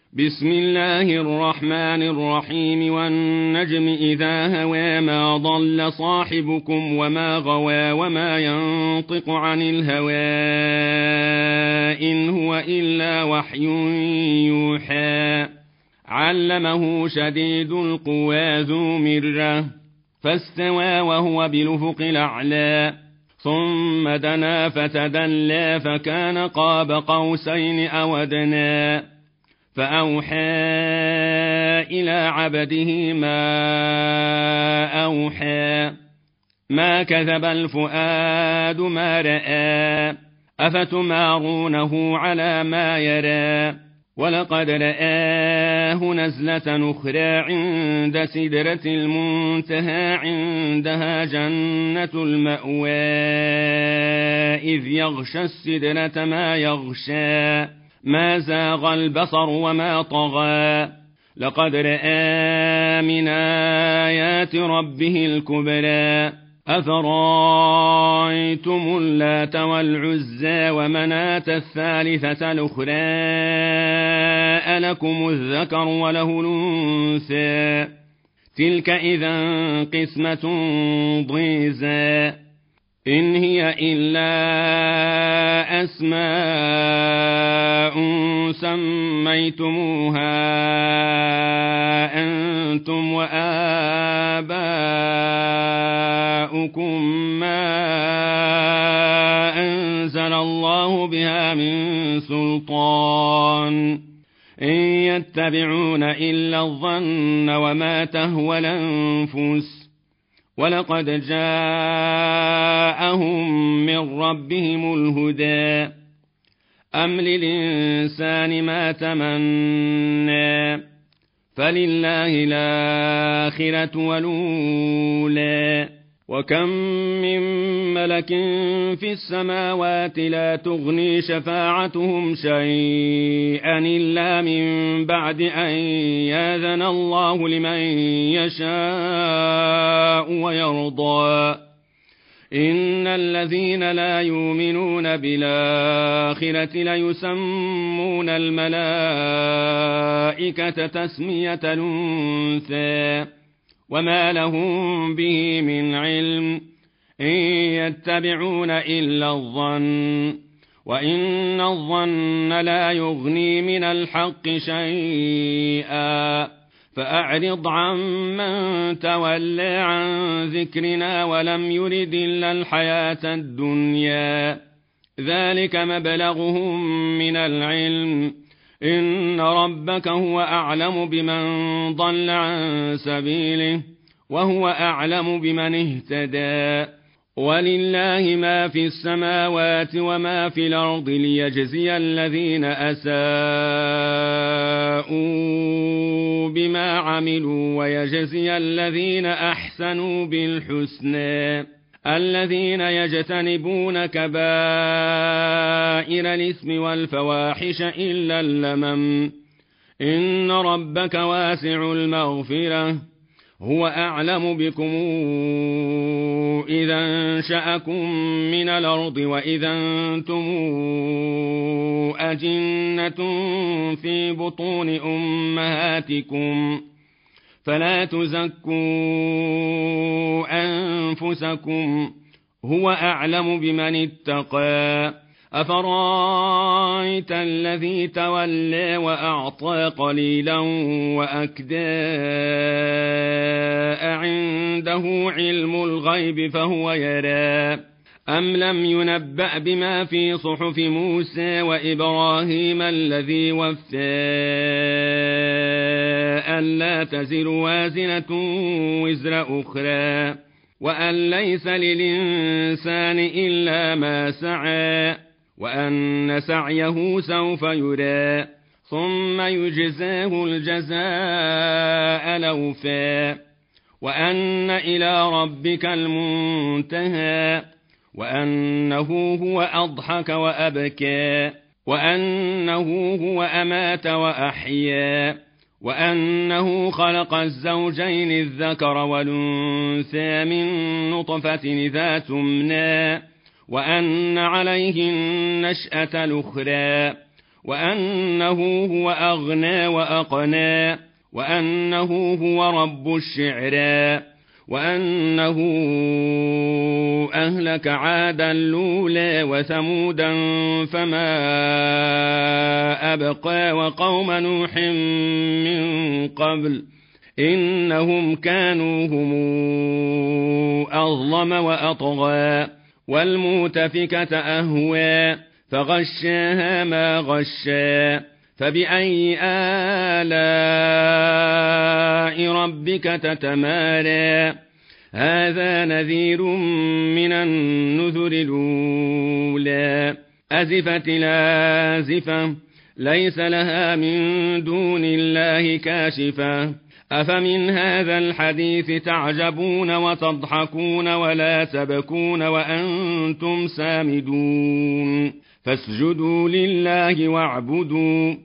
بسم الله الرحمن الرحيم والنجم إذا هوى ما ضل صاحبكم وما غوى وما ينطق عن الهوى إن هو إلا وحي يوحى علمه شديد القوى ذو مرة فاستوى وهو بالأفق الأعلى ثم دنا فتدلى فكان قاب قوسين أو أدنى فأوحى إلى عبده ما أوحى ما كذب الفؤاد ما رأى أفتمارونه على ما يرى ولقد رآه نزلة أخرى عند سدرة المنتهى عندها جنة المأوى إذ يغشى السدرة ما يغشى ما زاغ البصر وما طغى لقد رأى من آيات ربه الكبرى أفرأيتم اللات والعزى ومناة الثالثة الأخرى ألكم الذكر وله الأنثى تلك إذا قسمة ضيزى إن هي إلا أسماء سميتموها أنتم وآباؤكم ما أنزل الله بها من سلطان إن يتبعون إلا الظن وما تهوى الأنفس ولقد جاءهم من ربهم الهدى أم للإنسان ما تمنى فلله الآخرة والأولى وكم من ملك في السماوات لا تغني شفاعتهم شيئا إلا من بعد أن يأذن الله لمن يشاء ويرضى إن الذين لا يؤمنون بالآخرة ليسمون الملائكة تسمية الأنثى وما لهم به من علم إن يتبعون إلا الظن وإن الظن لا يغني من الحق شيئا فأعرض عمن تولى عن ذكرنا ولم يرد إلا الحياة الدنيا ذلك مبلغهم من العلم إن ربك هو أعلم بمن ضل عن سبيله وهو أعلم بمن اهتدى ولله ما في السماوات وما في الأرض ليجزي الذين أساءوا بما عملوا ويجزي الذين أحسنوا بالحسنى الذين يجتنبون كبائر الإثم والفواحش إلا اللمم إن ربك واسع المغفرة هو أعلم بكم إذا انشأكم من الأرض وإذا أنتم أجنة في بطون أمهاتكم فلا تزكوا أنفسكم هو أعلم بمن اتقى أفرأيت الذي تولى وأعطى قليلا وأكدى عنده علم الغيب فهو يرى أم لم ينبأ بما في صحف موسى وإبراهيم الذي وفى ألا تزر وازنة وزر أخرى وأن ليس للإنسان إلا ما سعى وأن سعيه سوف يرى ثم يجزاه الجزاء الأوفى وأن إلى ربك المنتهى وأنه هو أضحك وأبكى وأنه هو أمات وأحيا وأنه خلق الزوجين الذكر والأنثى من نطفة إذا تمنى وأن عليه النشأة الأخرى وأنه هو أغنى وأقنى وأنه هو رب الشعرى وأنه أهلك عادا الأولى وثمودا فما أبقى وقوم نوح من قبل إنهم كانوا هم أظلم وأطغى والمؤتفكة أهوى فغشاها ما غشا فبأي آلاء ربك تتمارى هذا نذير من النذر الأولى أزفت الآزفة ليس لها من دون الله كاشفة أفمن هذا الحديث تعجبون وتضحكون ولا تبكون وأنتم سامدون فاسجدوا لله واعبدوا